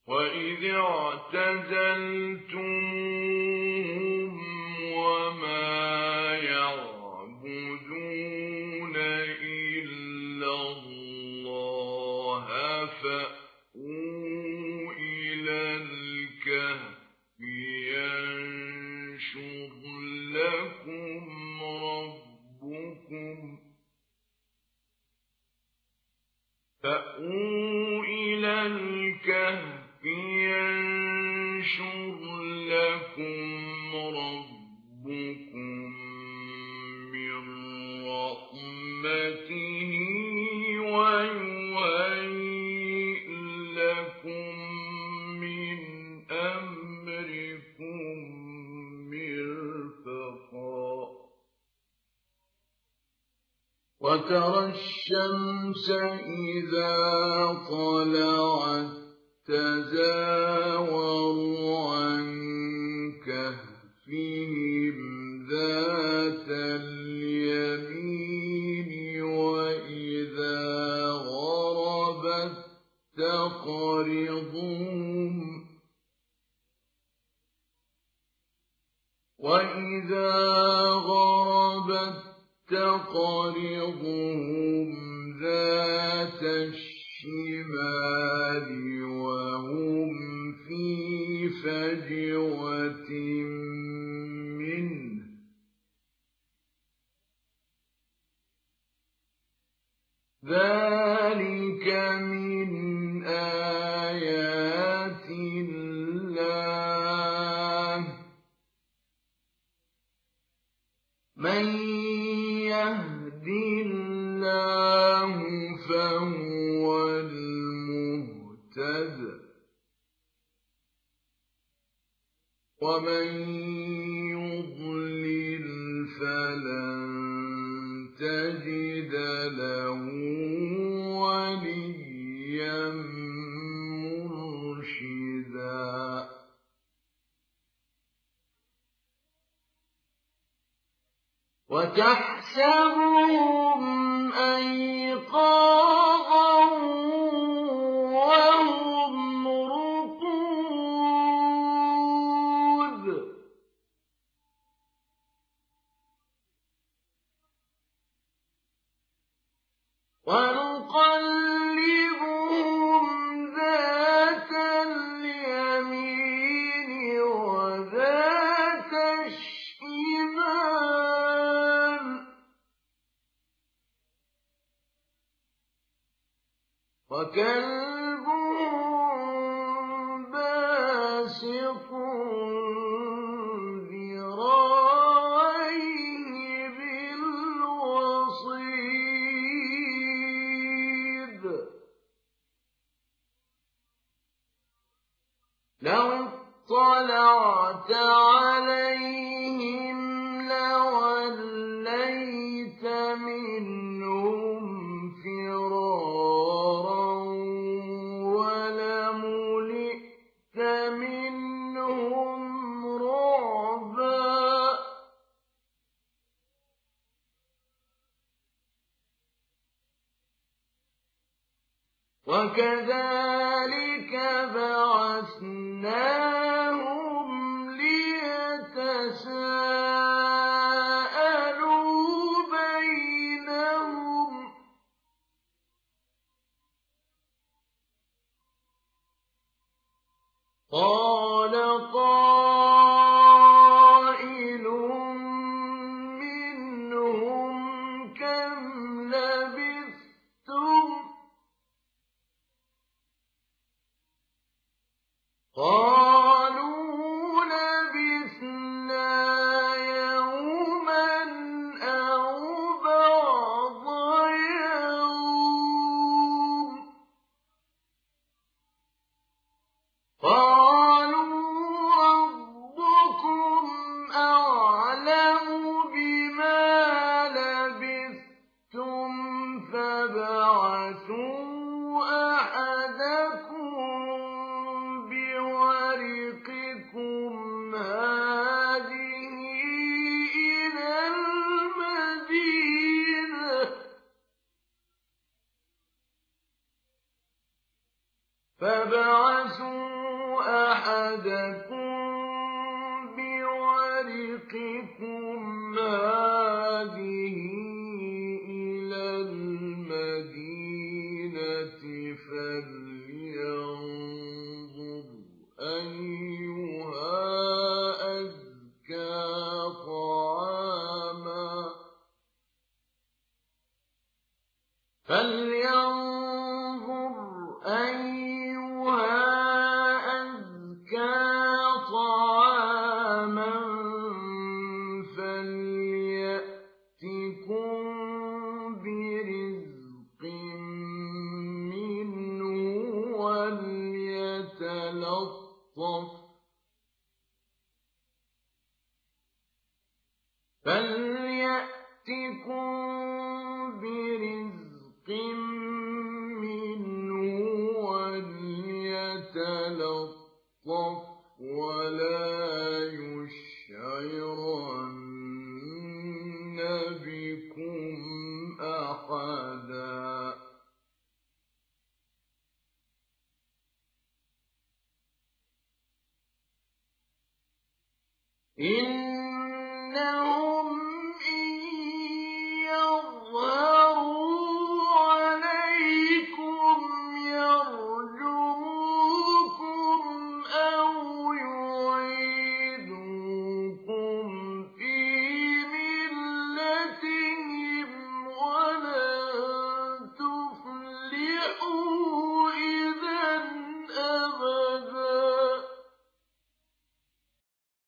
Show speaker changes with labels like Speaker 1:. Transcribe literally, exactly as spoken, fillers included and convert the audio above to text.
Speaker 1: وَإِذِ اعْتَزَلْتُمُوهُمْ وَمَا يَعْبُدُونَ إِلَّا اللَّهَ فَأْوُوا إِلَى الْكَهْفِ يَنشُرْ لَكُمْ رَبُّكُمْ فَأْوُوا إِلَى الْكَهْفِ يَنشُرْ لَكُمْ رَبُّكُمْ مِنْ رَحْمَتِهِ وَيُهَيِّئْ لَكُمْ مِنْ أَمْرِكُمْ مِرْفَقًا وَتَرَى الشَّمْسَ إِذَا طَلَعَتْ تَزَاوَرُ عَنْ كَهْفِهِمْ ذَاتَ الْيَمِينِ وَإِذَا غَرَبَتْ تَقْرِضُهُمْ وَإِذَا غَرَبَتْ تَقْرِضُهُمْ ذَاتَ الشِّمَالِ وَهُمْ فِي فَجْوَةٍ مِّنْهُ ذَلِكَ مِنْ آيَاتِ اللَّهِ مَن يَهْدِ اللَّهُ فَهُوَ الْمُهْتَدِ وَمَن يُضْلِلْ فَلَن تَجِدَ لَهُ وَلِيًّا مُّرْشِدًا وَتَحْسَبُهُمْ أَيْقَاظًا وَهُمْ رُقُودٌ وَنُقَلِّبُهُمْ ذَاتَ الْيَمِينِ وَذَاتَ الشِّمَالِ وَكَلْبُهُم بَاسِطٌ ذِرَاعَيْهِ بِالْوَصِيدِ لَوِ اطَّلَعْتَ عَلَيْهِمْ لَوَلَّيْتَ مِنْهُمْ فِرَارًا وَلَمُلِئْتَ مِنْهُمْ رُعْبًا وَكَذَلِكَ بَعَثْنَاهُمْ لِيَتَسَاءَلُوا بَيْنَهُمْ قَالَ قَائِلٌ مِّنْهُمْ كَمْ لَبِثْتُمْ قَالُوا لَبِثْنَا يَوْمًا أَوْ بَعْضَ يَوْمٍ قَالُوا رَبُّكُمْ أَعْلَمُ بِمَا لَبِثْتُمْ فَابْعَثُوا أَحَدَكُم بِوَرِقِكُمْ هَٰذِهِ إِلَى الْمَدِينَةِ فَابْعَثُوا أحدكم بورقكم هذه إلى المدينة فلينظر أيها أزكى طعاما فلينظر أيها أزكى طعاما فليأتكم برزق منه وليتلطف فليأتكم برزق منه وليتلطف ولا يشعرن بكم أحدا إن